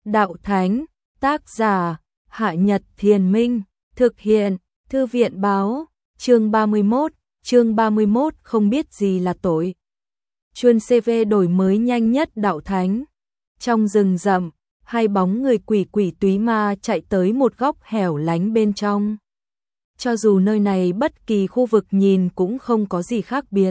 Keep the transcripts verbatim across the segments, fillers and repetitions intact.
Đạo Thánh, tác giả, Hạ Nhật Thiền Minh, thực hiện, Thư viện Báo, chương ba mươi mốt, chương ba mươi mốt không biết gì là tội. Chuân xê vê đổi mới nhanh nhất Đạo Thánh. Trong rừng rậm, hai bóng người quỷ quỷ túy ma chạy tới một góc hẻo lánh bên trong. Cho dù nơi này bất kỳ khu vực nhìn cũng không có gì khác biệt.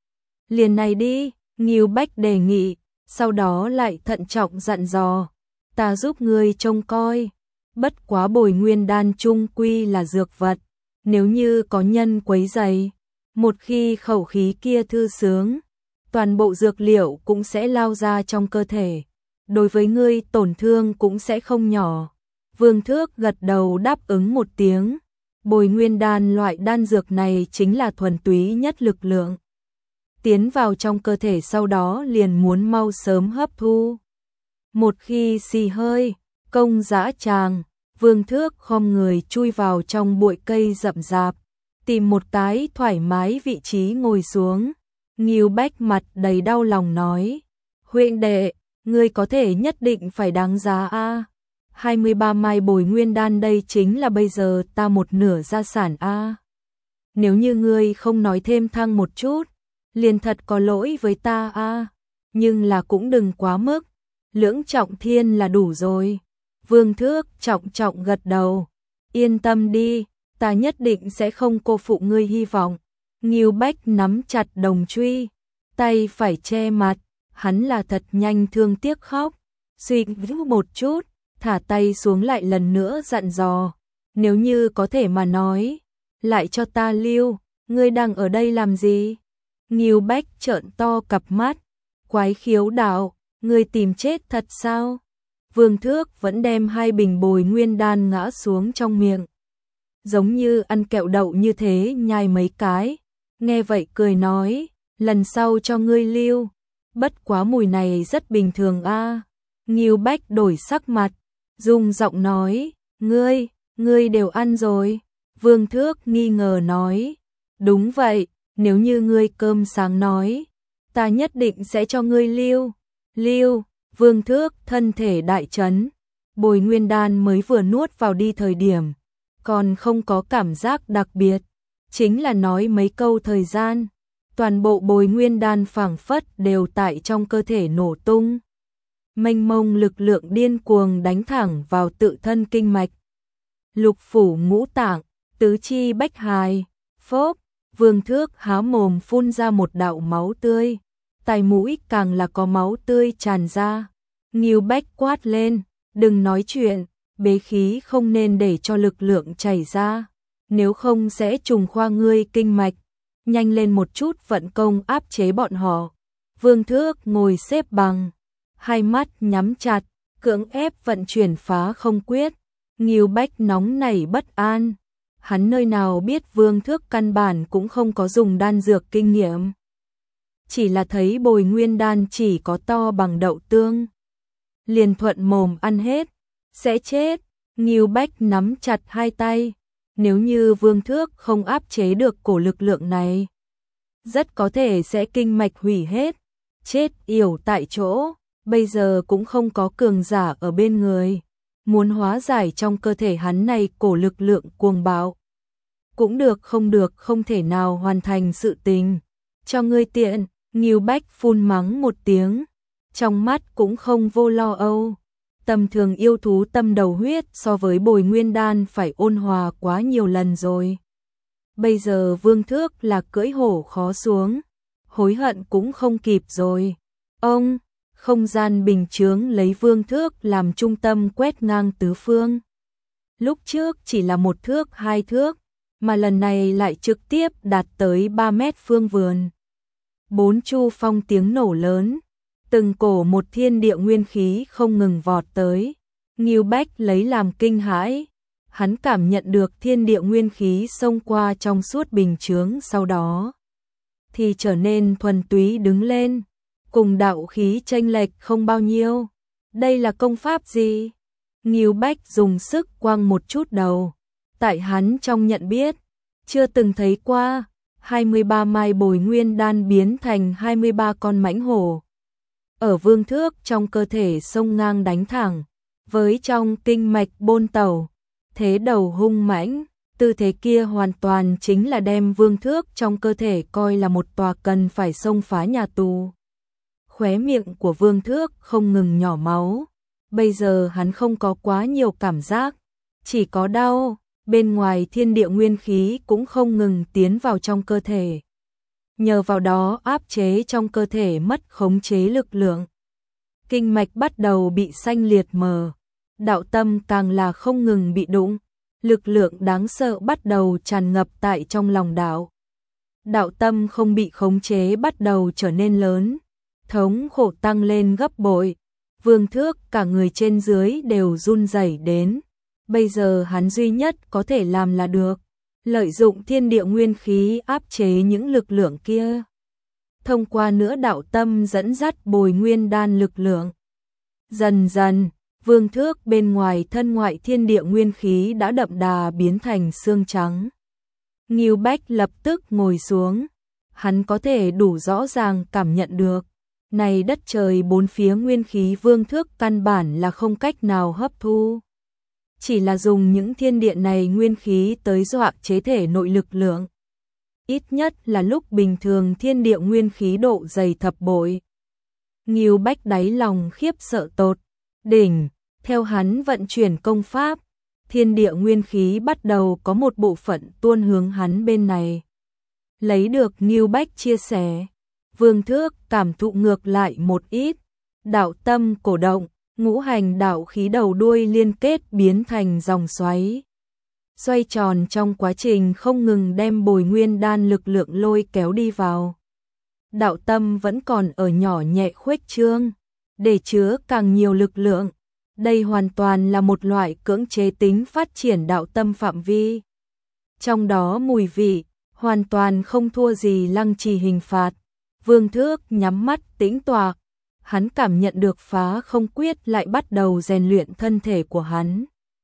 Liền này đi, Ngưu Bách đề nghị, sau đó lại thận trọng dặn dò, ta giúp ngươi trông coi, bất quá bồi nguyên đan chung quy là dược vật, nếu như có nhân quấy rầy, một khi khẩu khí kia thư sướng, toàn bộ dược liệu cũng sẽ lao ra trong cơ thể, đối với ngươi tổn thương cũng sẽ không nhỏ. Vương Thước gật đầu đáp ứng một tiếng, bồi nguyên đan loại đan dược này chính là thuần túy nhất lực lượng. Tiến vào trong cơ thể sau đó liền muốn mau sớm hấp thu. Một khi xì hơi, công dã tràng, Vương Thước khom người chui vào trong bụi cây rậm rạp, tìm một cái thoải mái vị trí ngồi xuống. Ngưu Bách mặt đầy đau lòng nói, huynh đệ, ngươi có thể nhất định phải đáng giá a. hai mươi ba mai bồi nguyên đan đây chính là bây giờ ta một nửa gia sản a. Nếu như ngươi không nói thêm thăng một chút, liền thật có lỗi với ta a, nhưng là cũng đừng quá mức, lưỡng trọng thiên là đủ rồi. Vương Thước trọng trọng gật đầu, yên tâm đi, ta nhất định sẽ không cô phụ ngươi hy vọng. Ngưu Bách nắm chặt đồng truy, tay phải che mặt, hắn là thật nhanh thương tiếc khóc, suy nghĩ một chút, thả tay xuống lại lần nữa dặn dò, nếu như có thể mà nói, lại cho ta lưu, ngươi đang ở đây làm gì? Ngưu Bách trợn to cặp mắt, quái khiếu đạo, ngươi tìm chết thật sao? Vương Thước vẫn đem hai bình bồi nguyên đan ngã xuống trong miệng, giống như ăn kẹo đậu như thế nhai mấy cái, nghe vậy cười nói, lần sau cho ngươi lưu, bất quá mùi này rất bình thường a. Ngưu Bách đổi sắc mặt, rung giọng nói, ngươi, ngươi đều ăn rồi. Vương Thước nghi ngờ nói, đúng vậy, nếu như ngươi cơm sáng nói, ta nhất định sẽ cho ngươi lưu, lưu. Vương Thước thân thể đại chấn, bồi nguyên đan mới vừa nuốt vào đi thời điểm, còn không có cảm giác đặc biệt, chính là nói mấy câu thời gian, toàn bộ bồi nguyên đan phảng phất đều tại trong cơ thể nổ tung. Mênh mông lực lượng điên cuồng đánh thẳng vào tự thân kinh mạch. Lục phủ ngũ tạng, tứ chi bách hài, phốp, Vương Thước há mồm phun ra một đạo máu tươi, tai mũi càng là có máu tươi tràn ra. Ngưu Bách quát lên, đừng nói chuyện, bế khí không nên để cho lực lượng chảy ra, nếu không sẽ trùng khoa ngươi kinh mạch, nhanh lên một chút vận công áp chế bọn họ. Vương Thước ngồi xếp bằng, hai mắt nhắm chặt, cưỡng ép vận chuyển phá không quyết. Ngưu Bách nóng nảy bất an, hắn nơi nào biết Vương Thước căn bản cũng không có dùng đan dược kinh nghiệm, chỉ là thấy bồi nguyên đan chỉ có to bằng đậu tương, liền thuận mồm ăn hết, sẽ chết. Ngưu Bách nắm chặt hai tay, nếu như Vương Thước không áp chế được cổ lực lượng này, rất có thể sẽ kinh mạch hủy hết, chết yểu tại chỗ. Bây giờ cũng không có cường giả ở bên người, muốn hóa giải trong cơ thể hắn này cổ lực lượng cuồng bạo, cũng được không được không thể nào hoàn thành sự tình. Cho ngươi tiện. Ngưu Bách phun mắng một tiếng, trong mắt cũng không vô lo âu. Tầm thường yêu thú tâm đầu huyết so với bồi nguyên đan phải ôn hòa quá nhiều lần rồi. Bây giờ Vương Thước là cưỡi hổ khó xuống, hối hận cũng không kịp rồi. Ông, không gian bình chướng lấy Vương Thước làm trung tâm quét ngang tứ phương. Lúc trước chỉ là một thước hai thước, mà lần này lại trực tiếp đạt tới ba mét phương vườn. Bốn chu phong tiếng nổ lớn, từng cổ một thiên địa nguyên khí không ngừng vọt tới. Ngưu Bách lấy làm kinh hãi, hắn cảm nhận được thiên địa nguyên khí xông qua trong suốt bình chướng, sau đó thì trở nên thuần túy đứng lên, cùng đạo khí chênh lệch không bao nhiêu. Đây là công pháp gì? Ngưu Bách dùng sức quăng một chút đầu, tại hắn trong nhận biết, chưa từng thấy qua. hai mươi ba mai bồi nguyên đan biến thành hai mươi ba con mãnh hổ, ở Vương Thước trong cơ thể xông ngang đánh thẳng, với trong kinh mạch bôn tẩu, thế đầu hung mãnh, tư thế kia hoàn toàn chính là đem Vương Thước trong cơ thể coi là một tòa cần phải xông phá nhà tù. Khóe miệng của Vương Thước không ngừng nhỏ máu, bây giờ hắn không có quá nhiều cảm giác, chỉ có đau, bên ngoài thiên địa nguyên khí cũng không ngừng tiến vào trong cơ thể. Nhờ vào đó áp chế trong cơ thể mất khống chế lực lượng. Kinh mạch bắt đầu bị xanh liệt mờ, đạo tâm càng là không ngừng bị đụng, lực lượng đáng sợ bắt đầu tràn ngập tại trong lòng đạo. Đạo tâm không bị khống chế bắt đầu trở nên lớn, thống khổ tăng lên gấp bội, Vương Thước cả người trên dưới đều run rẩy đến, bây giờ hắn duy nhất có thể làm là được, lợi dụng thiên địa nguyên khí áp chế những lực lượng kia. Thông qua nữa đạo tâm dẫn dắt bồi nguyên đan lực lượng. Dần dần, Vương Thước bên ngoài thân ngoại thiên địa nguyên khí đã đậm đà biến thành xương trắng. Ngưu Bách lập tức ngồi xuống, hắn có thể đủ rõ ràng cảm nhận được, này đất trời bốn phía nguyên khí Vương Thước căn bản là không cách nào hấp thu. Chỉ là dùng những thiên địa này nguyên khí tới dọa chế thể nội lực lượng. Ít nhất là lúc bình thường thiên địa nguyên khí độ dày thập bội. Ngưu Bách đáy lòng khiếp sợ tột đỉnh, theo hắn vận chuyển công pháp, thiên địa nguyên khí bắt đầu có một bộ phận tuôn hướng hắn bên này. Lấy được Ngưu Bách chia sẻ, Vương Thước cảm thụ ngược lại một ít, đạo tâm cổ động, ngũ hành đạo khí đầu đuôi liên kết biến thành dòng xoáy. Xoay tròn trong quá trình không ngừng đem bồi nguyên đan lực lượng lôi kéo đi vào. Đạo tâm vẫn còn ở nhỏ nhẹ khuếch trương, để chứa càng nhiều lực lượng. Đây hoàn toàn là một loại cưỡng chế tính phát triển đạo tâm phạm vi. Trong đó mùi vị, hoàn toàn không thua gì lăng trì hình phạt. Vương Thước nhắm mắt tĩnh tọa, hắn cảm nhận được phá không quyết lại bắt đầu rèn luyện thân thể của hắn.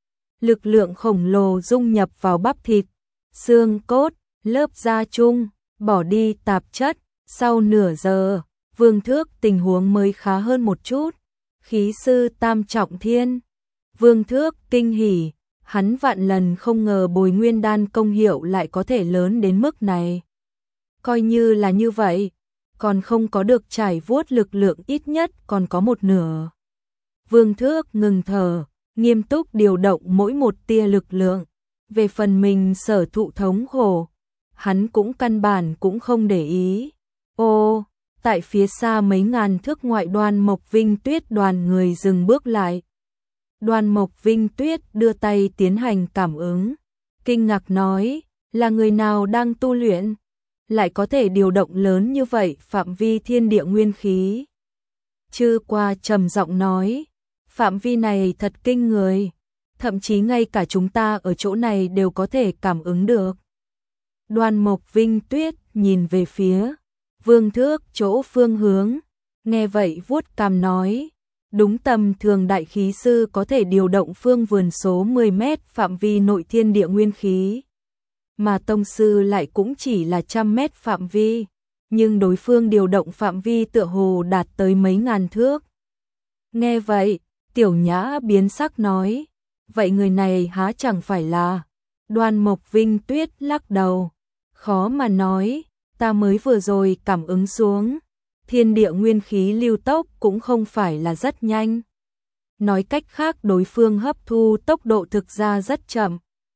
Lực lượng khổng lồ dung nhập vào bắp thịt, xương cốt, lớp da chung, bỏ đi tạp chất. Sau nửa giờ, Vương Thước tình huống mới khá hơn một chút. Khí sư tam trọng thiên. Vương Thước kinh hỉ, hắn vạn lần không ngờ bồi nguyên đan công hiệu lại có thể lớn đến mức này. Coi như là như vậy, còn không có được trải vuốt lực lượng ít nhất còn có một nửa. Vương Thước ngừng thở, nghiêm túc điều động mỗi một tia lực lượng. Về phần mình sở thụ thống khổ, hắn cũng căn bản cũng không để ý. Ô, tại phía xa mấy ngàn thước ngoại Đoan Mộc Vinh Tuyết đoàn người dừng bước lại. Đoan Mộc Vinh Tuyết đưa tay tiến hành cảm ứng, kinh ngạc nói, là người nào đang tu luyện, lại có thể điều động lớn như vậy phạm vi thiên địa nguyên khí. Chư Qua trầm giọng nói, phạm vi này thật kinh người, thậm chí ngay cả chúng ta ở chỗ này đều có thể cảm ứng được. Đoan Mộc Vinh Tuyết nhìn về phía Vương Thước chỗ phương hướng, nghe vậy vuốt cằm nói, đúng tầm thường đại khí sư có thể điều động phương vườn số mười mét phạm vi nội thiên địa nguyên khí, mà tông sư lại cũng chỉ là trăm mét phạm vi, nhưng đối phương điều động phạm vi tựa hồ đạt tới mấy ngàn thước. Nghe vậy, Tiểu Nhã biến sắc nói, vậy người này há chẳng phải là... Đoan Mộc Vinh Tuyết lắc đầu, khó mà nói, ta mới vừa rồi cảm ứng xuống, thiên địa nguyên khí lưu tốc cũng không phải là rất nhanh. Nói cách khác đối phương hấp thu tốc độ thực ra rất chậm.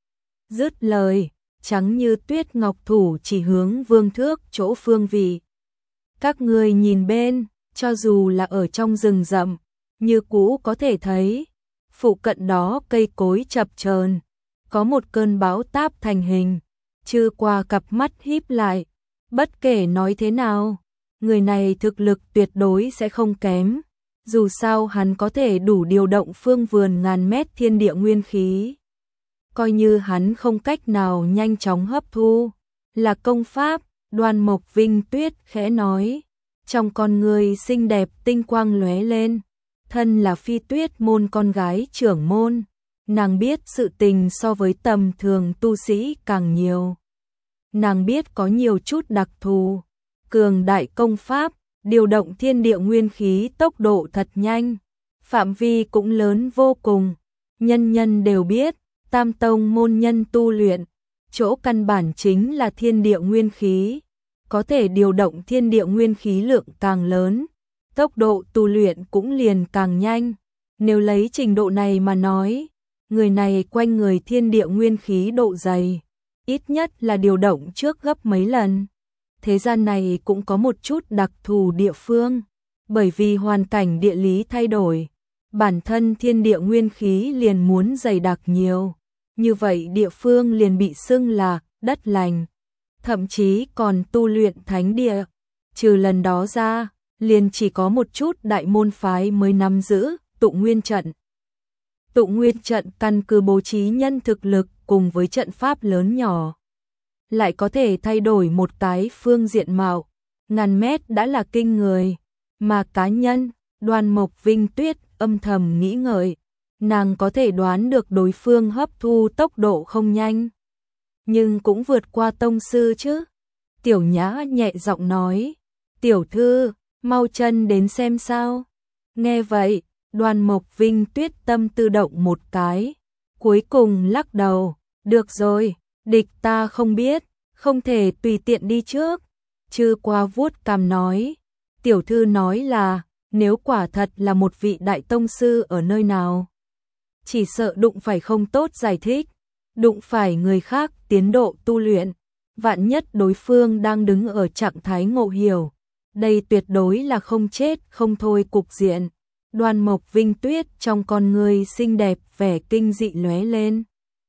Dứt lời, trắng như tuyết ngọc thủ chỉ hướng Vương Thước chỗ phương vị. Các người nhìn bên, cho dù là ở trong rừng rậm, như cũ có thể thấy, phụ cận đó cây cối chập chờn, có một cơn bão táp thành hình. Chư Qua cặp mắt híp lại, bất kể nói thế nào, người này thực lực tuyệt đối sẽ không kém, dù sao hắn có thể đủ điều động phương vườn ngàn mét thiên địa nguyên khí. Coi như hắn không cách nào nhanh chóng hấp thu, là công pháp. Đoan Mộc Vinh Tuyết khẽ nói, trong con người xinh đẹp tinh quang lóe lên, thân là Phi Tuyết môn con gái trưởng môn, nàng biết sự tình so với tầm thường tu sĩ càng nhiều. Nàng biết có nhiều chút đặc thù, cường đại công pháp, điều động thiên địa nguyên khí tốc độ thật nhanh. phạm vi cũng lớn vô cùng. Nhân nhân đều biết, Tam tông môn nhân tu luyện, chỗ căn bản chính là thiên địa nguyên khí, có thể điều động thiên địa nguyên khí lượng càng lớn, tốc độ tu luyện cũng liền càng nhanh. Nếu lấy trình độ này mà nói, người này quanh người thiên địa nguyên khí độ dày, ít nhất là điều động trước gấp mấy lần. Thế gian này cũng có một chút đặc thù địa phương, bởi vì hoàn cảnh địa lý thay đổi, bản thân thiên địa nguyên khí liền muốn dày đặc nhiều, như vậy địa phương liền bị xưng là đất lành, thậm chí còn tu luyện thánh địa. Trừ lần đó ra, liền chỉ có một chút đại môn phái mới nắm giữ Tụ Nguyên trận. Tụ Nguyên trận căn cứ bố trí nhân thực lực cùng với trận pháp lớn nhỏ, lại có thể thay đổi một cái phương diện mạo, ngàn mét đã là kinh người, mà cá nhân, Đoan Mộc Vinh Tuyết âm thầm nghĩ ngợi, nàng có thể đoán được đối phương hấp thu tốc độ không nhanh, nhưng cũng vượt qua tông sư chứ. Tiểu Nhã nhẹ giọng nói, tiểu thư, mau chân đến xem sao. Nghe vậy, Đoan Mộc Vinh Tuyết tâm tự động một cái, cuối cùng lắc đầu, được rồi, địch ta không biết, không thể tùy tiện đi trước. Chư qua vuốt cằm nói, tiểu thư nói là, nếu quả thật là một vị đại tông sư ở nơi nào, chỉ sợ đụng phải không tốt giải thích, đụng phải người khác tiến độ tu luyện, vạn nhất đối phương đang đứng ở trạng thái ngộ hiểu, đây tuyệt đối là không chết không thôi cục diện. Đoan Mộc Vinh Tuyết trong con người xinh đẹp vẻ kinh dị lóe lên.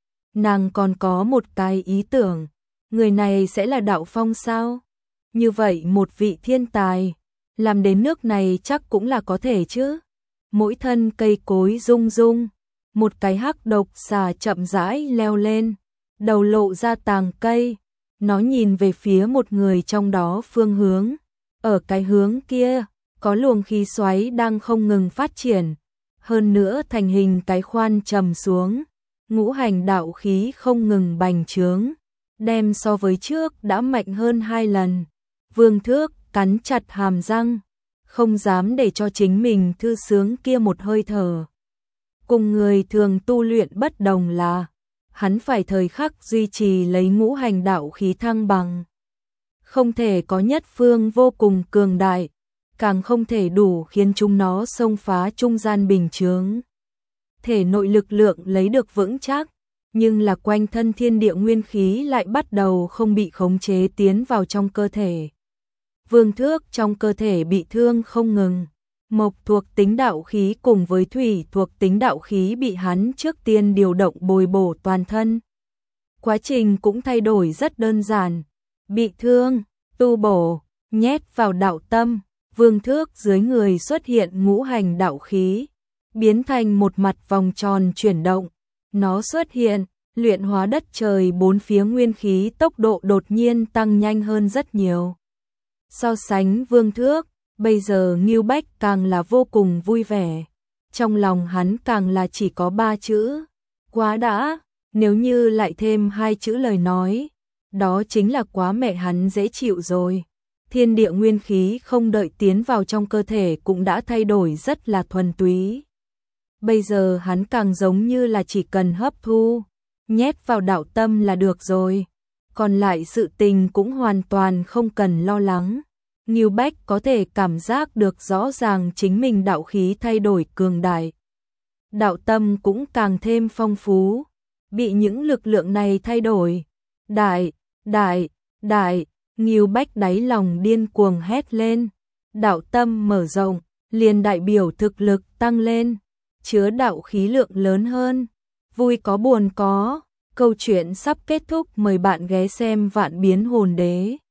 Nàng còn có một cái ý tưởng, người này sẽ là Đạo Phong sao? Như vậy một vị thiên tài, làm đến nước này chắc cũng là có thể chứ. Mỗi thân cây cối rung rung, một cái hắc độc xà chậm rãi leo lên, đầu lộ ra tàng cây, nó nhìn về phía một người trong đó phương hướng. Ở cái hướng kia, có luồng khí xoáy đang không ngừng phát triển, hơn nữa thành hình cái khoan trầm xuống, ngũ hành đạo khí không ngừng bành trướng, đem so với trước đã mạnh hơn hai lần. Vương Thước cắn chặt hàm răng, không dám để cho chính mình thư sướng kia một hơi thở. Cùng người thường tu luyện bất đồng là, hắn phải thời khắc duy trì lấy ngũ hành đạo khí thăng bằng. Không thể có nhất phương vô cùng cường đại, càng không thể đủ khiến chúng nó xông phá trung gian bình chướng. Thể nội lực lượng lấy được vững chắc, nhưng là quanh thân thiên địa nguyên khí lại bắt đầu không bị khống chế tiến vào trong cơ thể. Vương Thước trong cơ thể bị thương không ngừng, mộc thuộc tính đạo khí cùng với thủy thuộc tính đạo khí bị hắn trước tiên điều động bồi bổ toàn thân. Quá trình cũng thay đổi rất đơn giản, bị thương, tu bổ, nhét vào đạo tâm. Vương Thước dưới người xuất hiện ngũ hành đạo khí, biến thành một mặt vòng tròn chuyển động. Nó xuất hiện, luyện hóa đất trời bốn phía nguyên khí tốc độ đột nhiên tăng nhanh hơn rất nhiều. So sánh Vương Thước, bây giờ Ngưu Bách càng là vô cùng vui vẻ. Trong lòng hắn càng là chỉ có ba chữ, quá đã, nếu như lại thêm hai chữ lời nói, đó chính là quá mẹ hắn dễ chịu rồi. Thiên địa nguyên khí không đợi tiến vào trong cơ thể cũng đã thay đổi rất là thuần túy. Bây giờ hắn càng giống như là chỉ cần hấp thu, nhét vào đạo tâm là được rồi. Còn lại sự tình cũng hoàn toàn không cần lo lắng. Ngưu Bách có thể cảm giác được rõ ràng chính mình đạo khí thay đổi cường đại. Đạo tâm cũng càng thêm phong phú, bị những lực lượng này thay đổi. Đại, đại, đại, Ngưu Bách đáy lòng điên cuồng hét lên. Đạo tâm mở rộng, liền đại biểu thực lực tăng lên, chứa đạo khí lượng lớn hơn. Vui có buồn có, câu chuyện sắp kết thúc, mời bạn ghé xem Vạn Biến Hồn Đế.